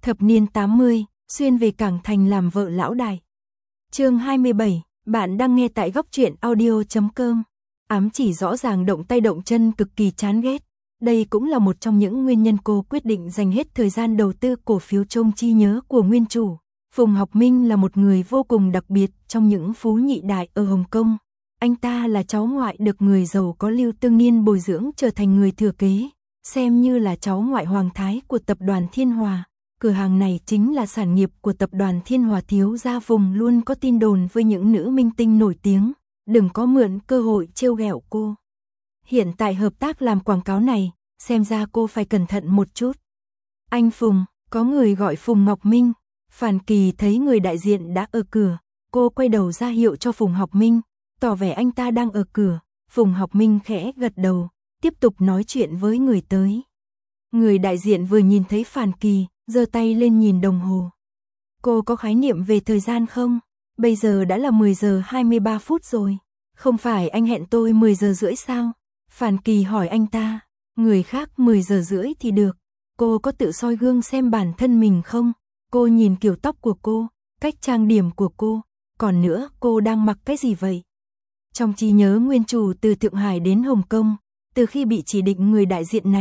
Thập niên 80, xuyên về Cảng Thành làm vợ lão đại. Chương 27, bạn đang nghe tại góc truyện audio.com. Ám chỉ rõ ràng động tay động chân cực kỳ chán ghét. Đây cũng là một trong những nguyên nhân cô quyết định dành hết thời gian đầu tư cổ phiếu trong trí nhớ của nguyên chủ. Phùng Học Minh là một người vô cùng đặc biệt trong những phú nhị đại ở Hồng Kông. Anh ta là cháu ngoại được người giàu có Lưu Tương Niên bồi dưỡng trở thành người thừa kế, xem như là cháu ngoại hoàng thái của tập đoàn Thiên Hòa. Cửa hàng này chính là sản nghiệp của tập đoàn Thiên Hòa. Thiếu gia Phùng luôn có tin đồn với những nữ minh tinh nổi tiếng, đừng có mượn cơ hội trêu ghẹo cô. Hiện tại hợp tác làm quảng cáo này, xem ra cô phải cẩn thận một chút. Anh Phùng, có người gọi Phùng Ngọc Minh. Phàn Kỳ thấy người đại diện đã ở cửa, cô quay đầu ra hiệu cho Phùng Học Minh, tỏ vẻ anh ta đang ở cửa. Phùng Học Minh khẽ gật đầu, tiếp tục nói chuyện với người tới. Người đại diện vừa nhìn thấy Phàn Kỳ, giơ tay lên nhìn đồng hồ. Cô có khái niệm về thời gian không? Bây giờ đã là 10 giờ 23 phút rồi. Không phải anh hẹn tôi 10 giờ rưỡi sao? Phàn Kỳ hỏi anh ta. Người khác 10 giờ rưỡi thì được. Cô có tự soi gương xem bản thân mình không? Cô nhìn kiểu tóc của cô, cách trang điểm của cô. Còn nữa, cô đang mặc cái gì vậy? Trong trí nhớ nguyên chủ từ Thượng Hải đến Hồng Kông, từ khi bị chỉ định người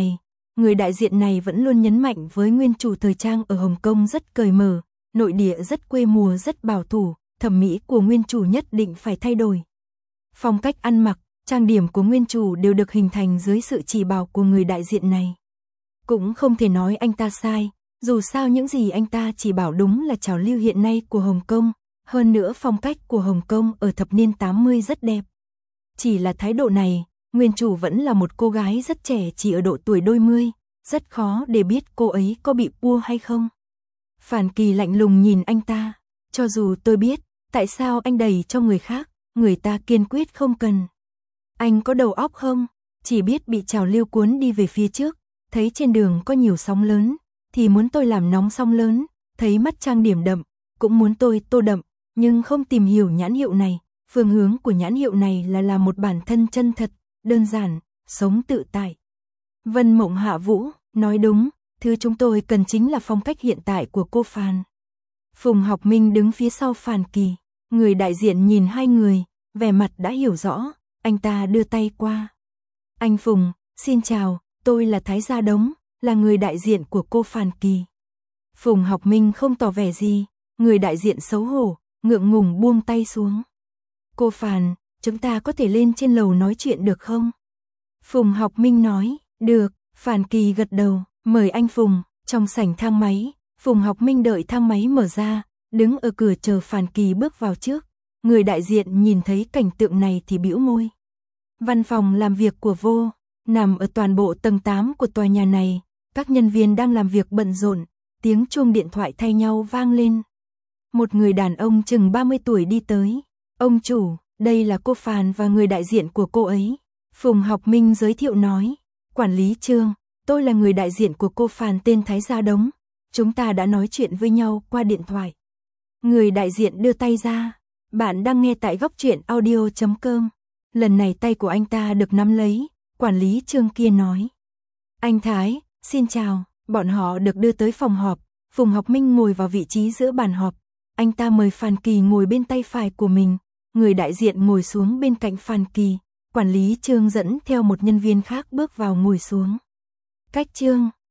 đại diện này vẫn luôn nhấn mạnh với nguyên chủ thời trang ở Hồng Kông rất cởi mở, nội địa rất quê mùa, rất bảo thủ, thẩm mỹ của nguyên chủ nhất định phải thay đổi. Phong cách ăn mặc, trang điểm của nguyên chủ đều được hình thành dưới sự chỉ bảo của người đại diện này. Cũng không thể nói anh ta sai, dù sao những gì anh ta chỉ bảo đúng là trào lưu hiện nay của Hồng Kông, hơn nữa phong cách của Hồng Kông ở thập niên 80 rất đẹp. Chỉ là thái độ này, nguyên chủ vẫn là một cô gái rất trẻ chỉ ở độ tuổi đôi mươi, rất khó để biết cô ấy có bị pua hay không. Phàn Kỳ lạnh lùng nhìn anh ta, cho dù tôi biết, tại sao anh đẩy cho người khác, người ta kiên quyết không cần. Anh có đầu óc không? Chỉ biết bị trào lưu cuốn đi về phía trước, thấy trên đường có nhiều sóng lớn, thì muốn tôi làm nóng sóng lớn, thấy mắt trang điểm đậm, cũng muốn tôi tô đậm, nhưng không tìm hiểu nhãn hiệu này. Phương hướng của nhãn hiệu này là làm một bản thân chân thật, đơn giản, sống tự tại. Vân Mộng Hạ Vũ, nói đúng, thứ chúng tôi cần chính là phong cách hiện tại của cô Phàn. Phùng Học Minh đứng phía sau Phàn Kỳ, người đại diện nhìn hai người, vẻ mặt đã hiểu rõ, anh ta đưa tay qua. Anh Phùng, xin chào, tôi là Thái Gia Đống, là người đại diện của cô Phàn Kỳ. Phùng Học Minh không tỏ vẻ gì, người đại diện xấu hổ, ngượng ngùng buông tay xuống. Cô Phàn, chúng ta có thể lên trên lầu nói chuyện được không? Phùng Học Minh nói, được. Phàn Kỳ gật đầu, mời anh Phùng. Trong sảnh thang máy, Phùng Học Minh đợi thang máy mở ra, đứng ở cửa chờ Phàn Kỳ bước vào trước. Người đại diện nhìn thấy cảnh tượng này thì bĩu môi. Văn phòng làm việc của Vô, nằm ở toàn bộ tầng 8 của tòa nhà này, các nhân viên đang làm việc bận rộn, tiếng chuông điện thoại thay nhau vang lên. Một người đàn ông chừng 30 tuổi đi tới. Ông chủ, đây là cô Phàn và người đại diện của cô ấy. Phùng Học Minh giới thiệu nói. Quản lý Trương, tôi là người đại diện của cô Phàn tên Thái Gia Đống. Chúng ta đã nói chuyện với nhau qua điện thoại. Người đại diện đưa tay ra. Bạn đang nghe tại góc truyện audio.com. Lần này tay của anh ta được nắm lấy. Quản lý Trương kia nói. Anh Thái, xin chào. Bọn họ được đưa tới phòng họp. Phùng Học Minh ngồi vào vị trí giữa bàn họp. Anh ta mời Phàn Kỳ ngồi bên tay phải của mình. Người đại diện ngồi xuống bên cạnh Phàn Kỳ. Quản lý Trương dẫn theo một nhân viên khác bước vào ngồi xuống. Cách Trương,